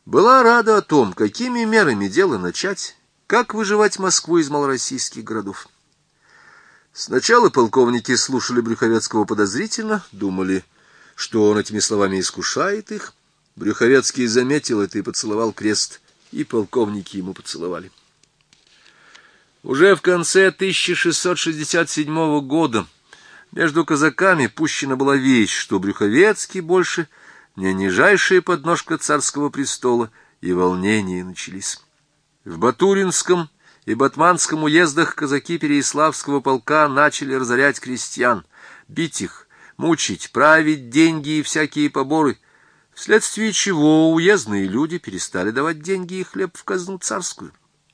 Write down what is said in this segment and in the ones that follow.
была рада о том, какими мерами дело начать, как выживать Москву из малороссийских городов. Сначала полковники слушали Брюховецкого подозрительно, думали, что он этими словами искушает их. Брюховецкий заметил это и поцеловал крест, и полковники ему поцеловали. Уже в конце 1667 года между казаками пущена была весть, что Брюховецкий больше не нижайшая подножка царского престола, и волнения начались. В Батуринском и Батманском уездах казаки Переяславского полка начали разорять крестьян, бить их, мучить, править деньги и всякие поборы, вследствие чего уездные люди перестали давать деньги и хлеб в казну царскую.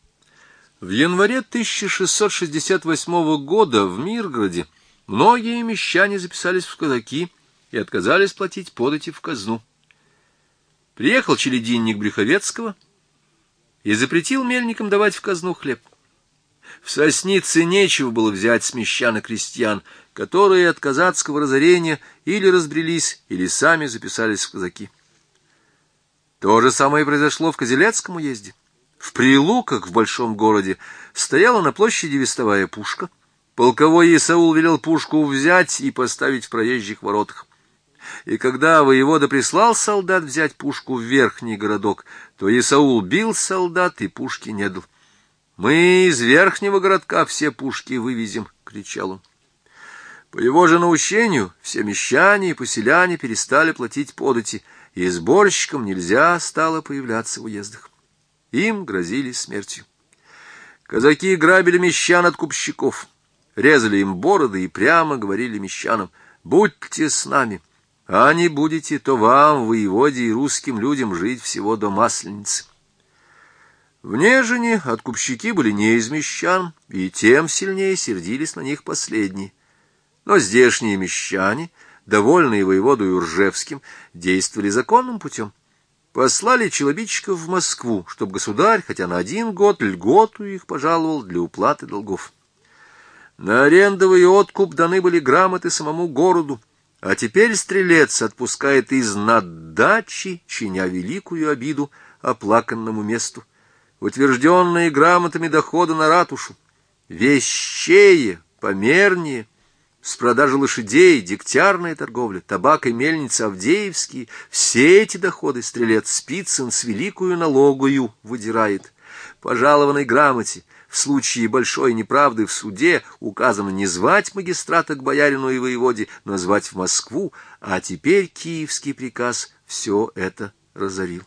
В январе 1668 года в Миргороде многие мещане записались в казаки и отказались платить подати в казну. Приехал челядинник Брюховецкого и запретил мельникам давать в казну хлеб. В Соснице нечего было взять с мещан и крестьян, которые от казацкого разорения или разбрелись, или сами записались в казаки. То же самое произошло в Козелецком уезде. В Прилуках, в большом городе, стояла на площади вестовая пушка. Полковой Исаул велел пушку взять и поставить в проезжих воротах. И когда воевода прислал солдат взять пушку в верхний городок, то Исаул бил солдат и пушки не дал. «Мы из верхнего городка все пушки вывезем», — кричал он. По его же наущению все мещане и поселяне перестали платить подати, и сборщикам нельзя стало появляться в уездах. Им грозили смертью. Казаки грабили мещан от купщиков, резали им бороды и прямо говорили мещанам: «Будьте с нами, а не будете, то вам, воеводе и русским людям, жить всего до Масленицы». В Нежине откупщики были не из мещан, и тем сильнее сердились на них последние. Но здешние мещане, довольные воеводою Ржевским, действовали законным путем. Послали челобитчиков в Москву, чтобы государь хотя на 1 год льготу их пожаловал для уплаты долгов. На арендовый откуп даны были грамоты самому городу, а теперь стрелец отпускает из наддачи, чиня великую обиду оплаканному месту, утвержденные грамотами дохода на ратушу, вещее, помернее, с продажи лошадей, дегтярная торговля, табак и мельницы Авдеевские, все эти доходы стрелец Спицын с великою налогою выдирает. По жалованной грамоте в случае большой неправды в суде указано не звать магистрата к боярину и воеводе, но звать в Москву, а теперь киевский приказ все это разорил.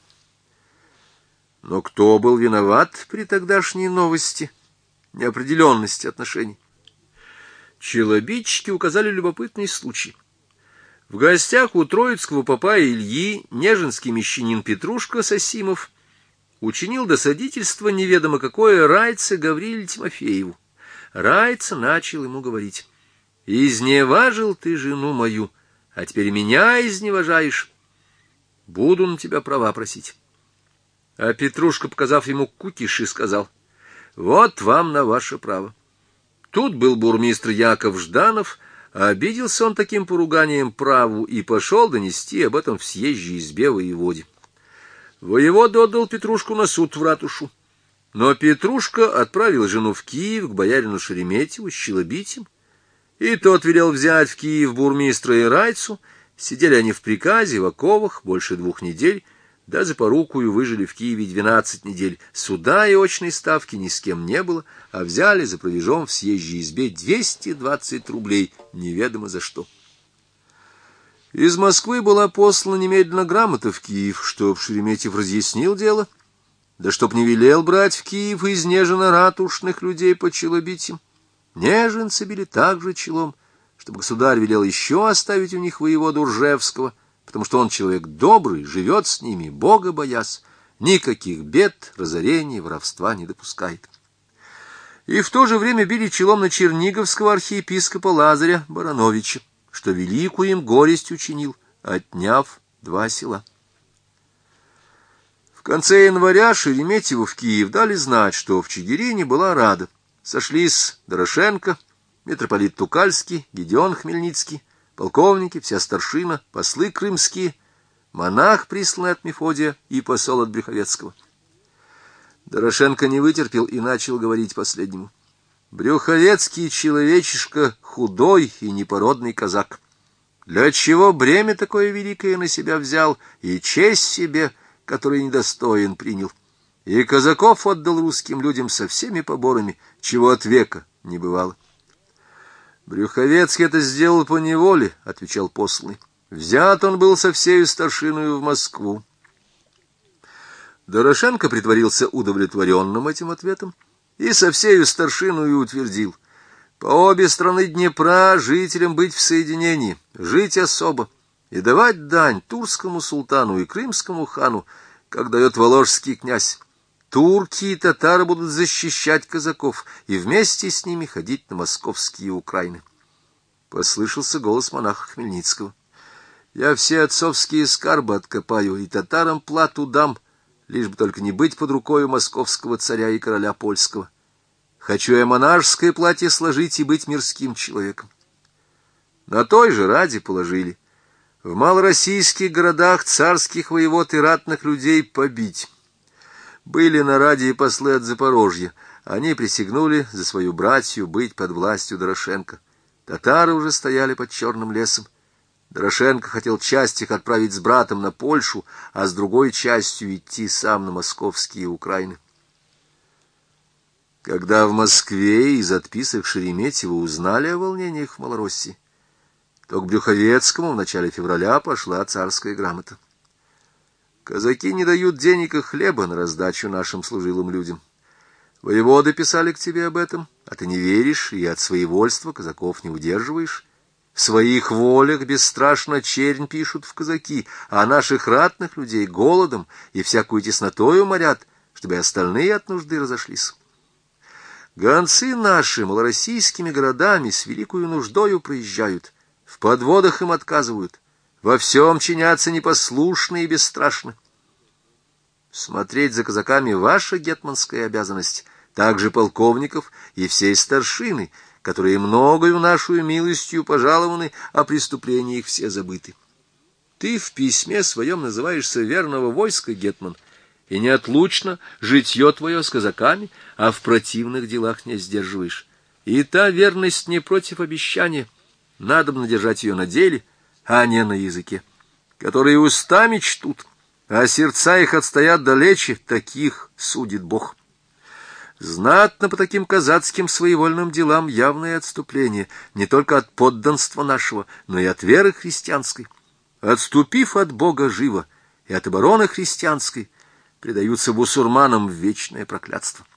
Но кто был виноват при тогдашней новости, неопределенности отношений? Челобитчики указали любопытный случай. В гостях у троицкого попа Ильи нежинский мещанин Петрушка Сосимов учинил досадительство неведомо какое Райце Гавриле Тимофееву. Райце начал ему говорить: «Изневажил ты жену мою, а теперь меня изневажаешь. Буду на тебя права просить». А Петрушка, показав ему кукиши, сказал: «Вот вам на ваше право». Тут был бурмистр Яков Жданов, а обиделся он таким поруганием праву и пошел донести об этом в съезжей избе воеводе. Воевода отдал Петрушку на суд в ратушу, но Петрушка отправил жену в Киев к боярину Шереметьеву с челобитием, и тот велел взять в Киев бурмистра и Райцу. Сидели они в приказе, в оковах, больше 2 недель, да за порукою выжили в Киеве 12 недель. Суда и очной ставки ни с кем не было, а взяли за провижом в съезжей избе 220 рублей, неведомо за что. Из Москвы была послана немедленно грамота в Киев, чтоб Шереметьев разъяснил дело, да чтоб не велел брать в Киев из Нежина ратушных людей по челобитям. Нежинцы били также челом, чтобы государь велел еще оставить у них воеводу Ржевского, потому что он человек добрый, живет с ними, Бога боясь, никаких бед, разорений, воровства не допускает. И в то же время били челом на черниговского архиепископа Лазаря Барановича, что великую им горесть учинил, отняв 2 села. В конце января Шереметьеву в Киев дали знать, что в Чигирине была рада. Сошлись Дорошенко, митрополит Тукальский, Гедеон Хмельницкий, полковники, вся старшина, послы крымские, монах, присланный от Мефодия, и посол от Брюховецкого. Дорошенко не вытерпел и начал говорить последнему. Брюховецкий человечишка худой и непородный казак. Для чего бремя такое великое на себя взял и честь себе, которой недостоин, принял? И казаков отдал русским людям со всеми поборами, чего от века не бывало. Брюховецкий это сделал по неволе, — отвечал посланный. Взят он был со всею старшиною в Москву. Дорошенко притворился удовлетворенным этим ответом и со всею старшиною утвердил: по обе стороны Днепра жителям быть в соединении, жить особо и давать дань турскому султану и крымскому хану, как дает воложский князь. Турки и татары будут защищать казаков и вместе с ними ходить на московские Украины. Послышался голос монаха Хмельницкого. Я все отцовские скарбы откопаю и татарам плату дам, лишь бы только не быть под рукою московского царя и короля польского. Хочу я монашеское платье сложить и быть мирским человеком. На той же ради положили. В малороссийских городах царских воевод и ратных людей побить. Были на ради и послы от Запорожья. Они присягнули за свою братью быть под властью Дорошенко. Татары уже стояли под Черным лесом. Дорошенко хотел часть их отправить с братом на Польшу, а с другой частью идти сам на московские Украины. Когда в Москве из отписок Шереметьева узнали о волнениях в Малороссии, то к Брюховецкому в начале февраля пошла царская грамота. Казаки не дают денег и хлеба на раздачу нашим служилым людям. Воеводы писали к тебе об этом, а ты не веришь и от своевольства казаков не удерживаешь. В своих волях бесстрашно чернь пишут в казаки, а наших ратных людей голодом и всякую теснотою морят, чтобы и остальные от нужды разошлись. Гонцы наши малороссийскими городами с великою нуждою проезжают, в подводах им отказывают, во всем чинятся непослушны и бесстрашны. Смотреть за казаками ваша гетманская обязанность, также полковников и всей старшины, которые многою нашую милостью пожалованы, а преступления их все забыты. Ты в письме своем называешься верного войска гетман, и неотлучно житье твое с казаками, а в противных делах не сдерживаешь. И та верность не против обещания, надобно держать ее на деле, а не на языке, которые устами чтут, а сердца их отстоят далече, таких судит Бог. Знатно по таким казацким своевольным делам явное отступление не только от подданства нашего, но и от веры христианской. Отступив от Бога живо и от обороны христианской, предаются бусурманам в вечное проклятство.